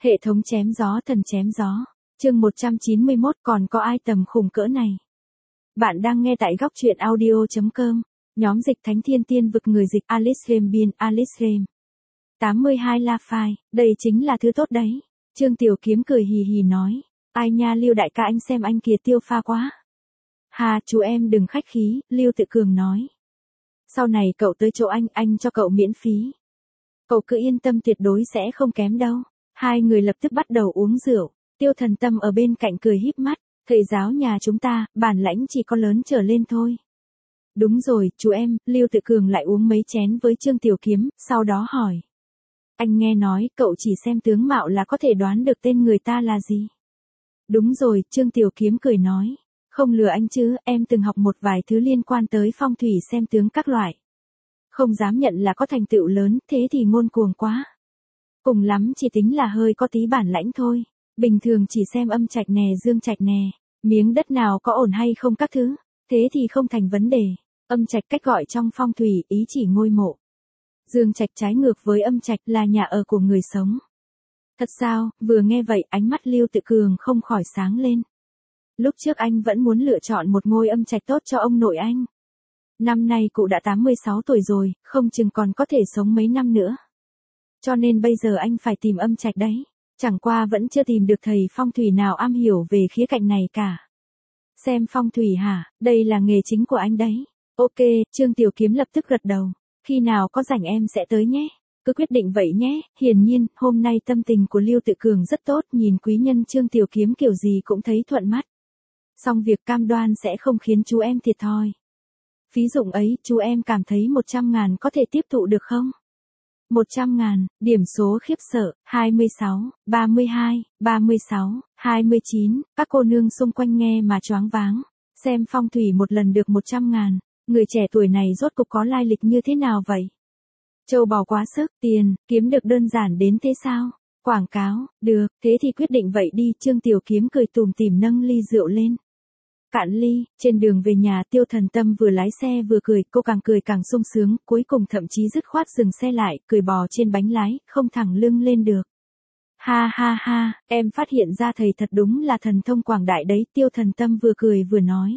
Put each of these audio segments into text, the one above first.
Hệ thống chém gió thần chém gió. Chương 191 còn có ai tầm khủng cỡ này? Bạn đang nghe tại góc truyện audio.com. Nhóm dịch Thánh Thiên Tiên vực người dịch Alice Rembin Alice Rem. 82 La Phai, đây chính là thứ tốt đấy. Trương Tiểu Kiếm cười hì hì nói. Ai nha Lưu đại ca anh xem anh kìa tiêu pha quá. Hà chú em đừng khách khí, Lưu Tự Cường nói. Sau này cậu tới chỗ anh cho cậu miễn phí. Cậu cứ yên tâm tuyệt đối sẽ không kém đâu. Hai người lập tức bắt đầu uống rượu. Tiêu Thần Tâm ở bên cạnh cười híp mắt. Thầy giáo nhà chúng ta, bản lãnh chỉ có lớn trở lên thôi. Đúng rồi, chú em, Lưu Tự Cường lại uống mấy chén với Trương Tiểu Kiếm, sau đó hỏi. Anh nghe nói, cậu chỉ xem tướng mạo là có thể đoán được tên người ta là gì. Đúng rồi, Trương Tiểu Kiếm cười nói. Không lừa anh chứ, em từng học một vài thứ liên quan tới phong thủy xem tướng các loại. Không dám nhận là có thành tựu lớn, thế thì ngông cuồng quá. Cùng lắm chỉ tính là hơi có tí bản lãnh thôi. Bình thường chỉ xem âm trạch nè dương trạch nè, miếng đất nào có ổn hay không các thứ, thế thì không thành vấn đề. Âm trạch cách gọi trong phong thủy ý chỉ ngôi mộ. Dương trạch trái ngược với âm trạch là nhà ở của người sống. Thật sao, vừa nghe vậy ánh mắt Lưu Tự Cường không khỏi sáng lên. Lúc trước anh vẫn muốn lựa chọn một ngôi âm trạch tốt cho ông nội anh. Năm nay cụ đã 86 tuổi rồi, không chừng còn có thể sống mấy năm nữa. Cho nên bây giờ anh phải tìm âm trạch đấy. Chẳng qua vẫn chưa tìm được thầy phong thủy nào am hiểu về khía cạnh này cả. Xem phong thủy hả, đây là nghề chính của anh đấy. Ok, Trương Tiểu Kiếm lập tức gật đầu. Khi nào có rảnh em sẽ tới nhé. Cứ quyết định vậy nhé. Hiển nhiên, hôm nay tâm tình của Lưu Tự Cường rất tốt, nhìn quý nhân Trương Tiểu Kiếm kiểu gì cũng thấy thuận mắt. Xong việc cam đoan sẽ không khiến chú em thiệt thòi. Phí dụng ấy, chú em cảm thấy 100.000 có thể tiếp thụ được không? 100.000, điểm số khiếp sợ, 26, 32, 36, 29, các cô nương xung quanh nghe mà choáng váng. Xem phong thủy một lần được 100.000, người trẻ tuổi này rốt cục có lai lịch như thế nào vậy? Châu bò quá sức, tiền, kiếm được đơn giản đến thế sao? Quảng cáo, được, thế thì quyết định vậy đi. Trương Tiểu Kiếm cười tủm tỉm nâng ly rượu lên. Cạn ly, trên đường về nhà Tiêu Thần Tâm vừa lái xe vừa cười, cô càng cười càng sung sướng, cuối cùng thậm chí dứt khoát dừng xe lại, cười bò trên bánh lái, không thẳng lưng lên được. Ha ha ha, em phát hiện ra thầy thật đúng là thần thông quảng đại đấy, Tiêu Thần Tâm vừa cười vừa nói.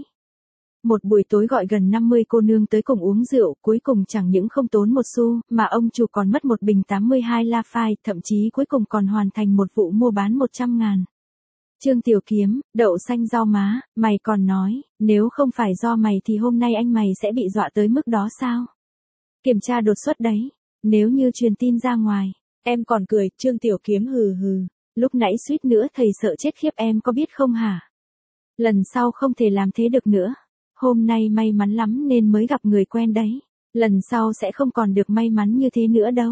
Một buổi tối gọi gần 50 cô nương tới cùng uống rượu, cuối cùng chẳng những không tốn một xu, mà ông chủ còn mất một bình 82 La Phai, thậm chí cuối cùng còn hoàn thành một vụ mua bán 100.000. Trương Tiểu Kiếm, đậu xanh rau má, mày còn nói, nếu không phải do mày thì hôm nay anh mày sẽ bị dọa tới mức đó sao? Kiểm tra đột xuất đấy, nếu như truyền tin ra ngoài, em còn cười, Trương Tiểu Kiếm hừ hừ, lúc nãy suýt nữa thầy sợ chết khiếp em có biết không hả? Lần sau không thể làm thế được nữa, hôm nay may mắn lắm nên mới gặp người quen đấy, lần sau sẽ không còn được may mắn như thế nữa đâu.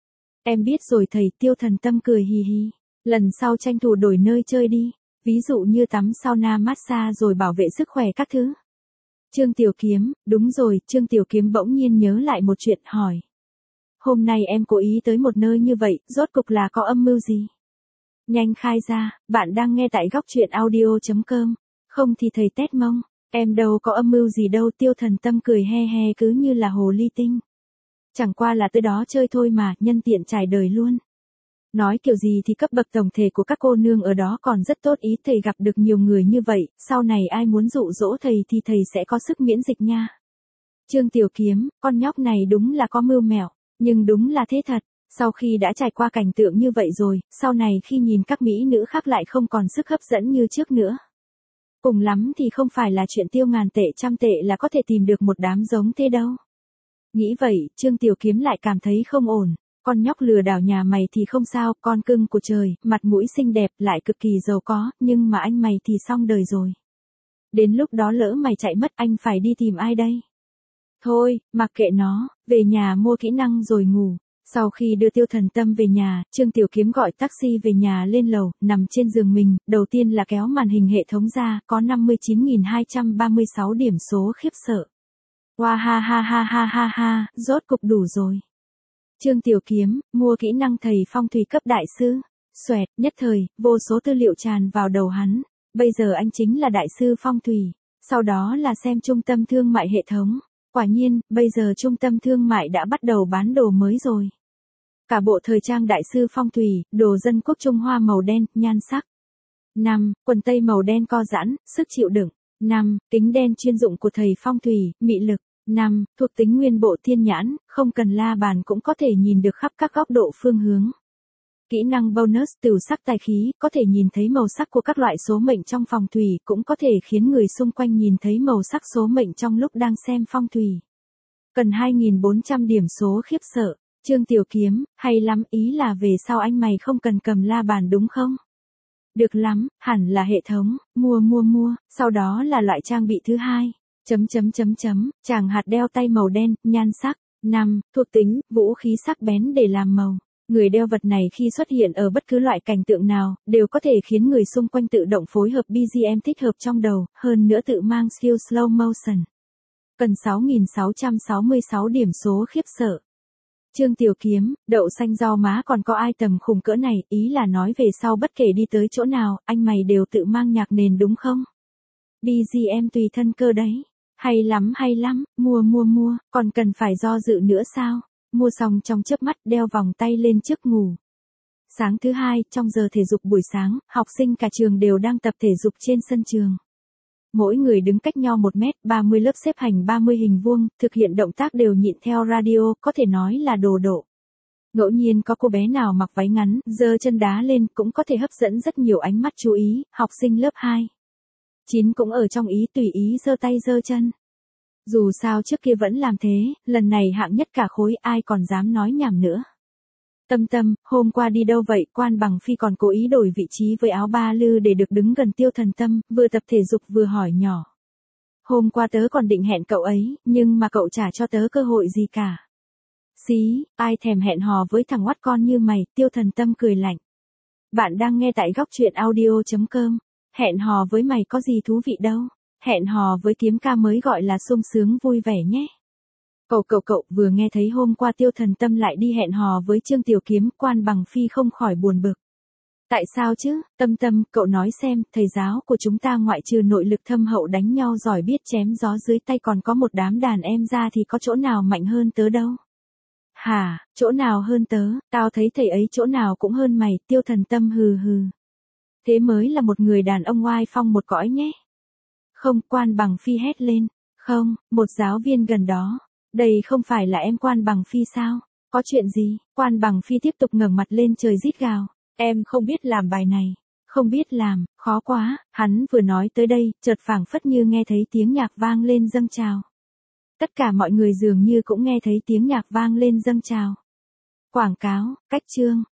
Em biết rồi thầy. Tiêu Thần Tâm cười hì hì, lần sau tranh thủ đổi nơi chơi đi. Ví dụ như tắm sauna massage rồi bảo vệ sức khỏe các thứ. Trương Tiểu Kiếm, đúng rồi, Trương Tiểu Kiếm bỗng nhiên nhớ lại một chuyện hỏi. Hôm nay em cố ý tới một nơi như vậy, rốt cục là có âm mưu gì? Nhanh khai ra, bạn đang nghe tại góc truyện audio.com, không thì thầy tét mông, em đâu có âm mưu gì đâu. Tiêu Thần Tâm cười he he cứ như là hồ ly tinh. Chẳng qua là tới đó chơi thôi mà, nhân tiện trải đời luôn. Nói kiểu gì thì cấp bậc tổng thể của các cô nương ở đó còn rất tốt ý, thầy gặp được nhiều người như vậy, sau này ai muốn dụ dỗ thầy thì thầy sẽ có sức miễn dịch nha. Trương Tiểu Kiếm, con nhóc này đúng là có mưu mẹo, nhưng đúng là thế thật, sau khi đã trải qua cảnh tượng như vậy rồi, sau này khi nhìn các mỹ nữ khác lại không còn sức hấp dẫn như trước nữa. Cùng lắm thì không phải là chuyện tiêu ngàn tệ trăm tệ là có thể tìm được một đám giống thế đâu. Nghĩ vậy, Trương Tiểu Kiếm lại cảm thấy không ổn. Con nhóc lừa đảo nhà mày thì không sao, con cưng của trời, mặt mũi xinh đẹp, lại cực kỳ giàu có, nhưng mà anh mày thì xong đời rồi. Đến lúc đó lỡ mày chạy mất anh phải đi tìm ai đây? Thôi, mặc kệ nó, về nhà mua kỹ năng rồi ngủ. Sau khi đưa Tiêu Thần Tâm về nhà, Trương Tiểu Kiếm gọi taxi về nhà lên lầu, nằm trên giường mình, đầu tiên là kéo màn hình hệ thống ra, có 59.236 điểm số khiếp sợ. Wow ha ha ha ha ha ha, rốt cục đủ rồi. Trương Tiểu Kiếm, mua kỹ năng thầy phong thủy cấp đại sư. Xoẹt, nhất thời, vô số tư liệu tràn vào đầu hắn. Bây giờ anh chính là đại sư phong thủy. Sau đó là xem trung tâm thương mại hệ thống. Quả nhiên, bây giờ trung tâm thương mại đã bắt đầu bán đồ mới rồi. Cả bộ thời trang đại sư phong thủy, đồ dân quốc Trung Hoa màu đen, nhan sắc. 5. Quần tây màu đen co giãn, sức chịu đựng. 5. Kính đen chuyên dụng của thầy phong thủy, mị lực. 5. Thuộc tính nguyên bộ thiên nhãn, không cần la bàn cũng có thể nhìn được khắp các góc độ phương hướng. Kỹ năng bonus tửu sắc tài khí, có thể nhìn thấy màu sắc của các loại số mệnh trong phong thủy, cũng có thể khiến người xung quanh nhìn thấy màu sắc số mệnh trong lúc đang xem phong thủy. Cần 2.400 điểm số khiếp sợ. Trương Tiểu Kiếm, hay lắm, ý là về sau anh mày không cần cầm la bàn đúng không? Được lắm, hẳn là hệ thống, mua, sau đó là loại trang bị thứ hai. Chàng hạt đeo tay màu đen, nhan sắc. 5. Thuộc tính, vũ khí sắc bén để làm màu. Người đeo vật này khi xuất hiện ở bất cứ loại cảnh tượng nào, đều có thể khiến người xung quanh tự động phối hợp BGM thích hợp trong đầu, hơn nữa tự mang skill slow motion. Cần 6.666 điểm số khiếp sợ. Trương Tiểu Kiếm, đậu xanh rau má còn có ai tầm khủng cỡ này, ý là nói về sau bất kể đi tới chỗ nào, anh mày đều tự mang nhạc nền đúng không? BGM tùy thân cơ đấy. Hay lắm, mua, còn cần phải do dự nữa sao? Mua xong trong chớp mắt, đeo vòng tay lên trước ngủ. Sáng thứ hai, trong giờ thể dục buổi sáng, học sinh cả trường đều đang tập thể dục trên sân trường. Mỗi người đứng cách nhau 1 mét, 30 lớp xếp hành 30 hình vuông, thực hiện động tác đều nhịn theo radio, có thể nói là đồ độ. Ngẫu nhiên có cô bé nào mặc váy ngắn, giơ chân đá lên, cũng có thể hấp dẫn rất nhiều ánh mắt chú ý, học sinh lớp 2. 9 cũng ở trong ý tùy ý giơ tay giơ chân. Dù sao trước kia vẫn làm thế, lần này hạng nhất cả khối ai còn dám nói nhảm nữa. Tâm, hôm qua đi đâu vậy? Quan Bằng Phi còn cố ý đổi vị trí với áo ba lư để được đứng gần Tiêu Thần Tâm, vừa tập thể dục vừa hỏi nhỏ. Hôm qua tớ còn định hẹn cậu ấy, nhưng mà cậu chả cho tớ cơ hội gì cả. Xí, ai thèm hẹn hò với thằng oắt con như mày, Tiêu Thần Tâm cười lạnh. Bạn đang nghe tại góc truyện audio.com. Hẹn hò với mày có gì thú vị đâu. Hẹn hò với Kiếm ca mới gọi là sung sướng vui vẻ nhé. Cậu vừa nghe thấy hôm qua Tiêu Thần Tâm lại đi hẹn hò với Trương Tiểu Kiếm, Quan Bằng Phi không khỏi buồn bực. Tại sao chứ, Tâm, cậu nói xem, thầy giáo của chúng ta ngoại trừ nội lực thâm hậu đánh nhau giỏi biết chém gió dưới tay còn có một đám đàn em ra thì có chỗ nào mạnh hơn tớ đâu. Hả, chỗ nào hơn tớ, tao thấy thầy ấy chỗ nào cũng hơn mày, Tiêu Thần Tâm hừ. Thế mới là một người đàn ông oai phong một cõi nhé. Không, Quan Bằng Phi hét lên. Không, một giáo viên gần đó. Đây không phải là em Quan Bằng Phi sao? Có chuyện gì? Quan Bằng Phi tiếp tục ngẩng mặt lên trời rít gào. Em không biết làm bài này. Không biết làm, khó quá. Hắn vừa nói tới đây, chợt phảng phất như nghe thấy tiếng nhạc vang lên dâng trào. Tất cả mọi người dường như cũng nghe thấy tiếng nhạc vang lên dâng trào. Quảng cáo, cách chương.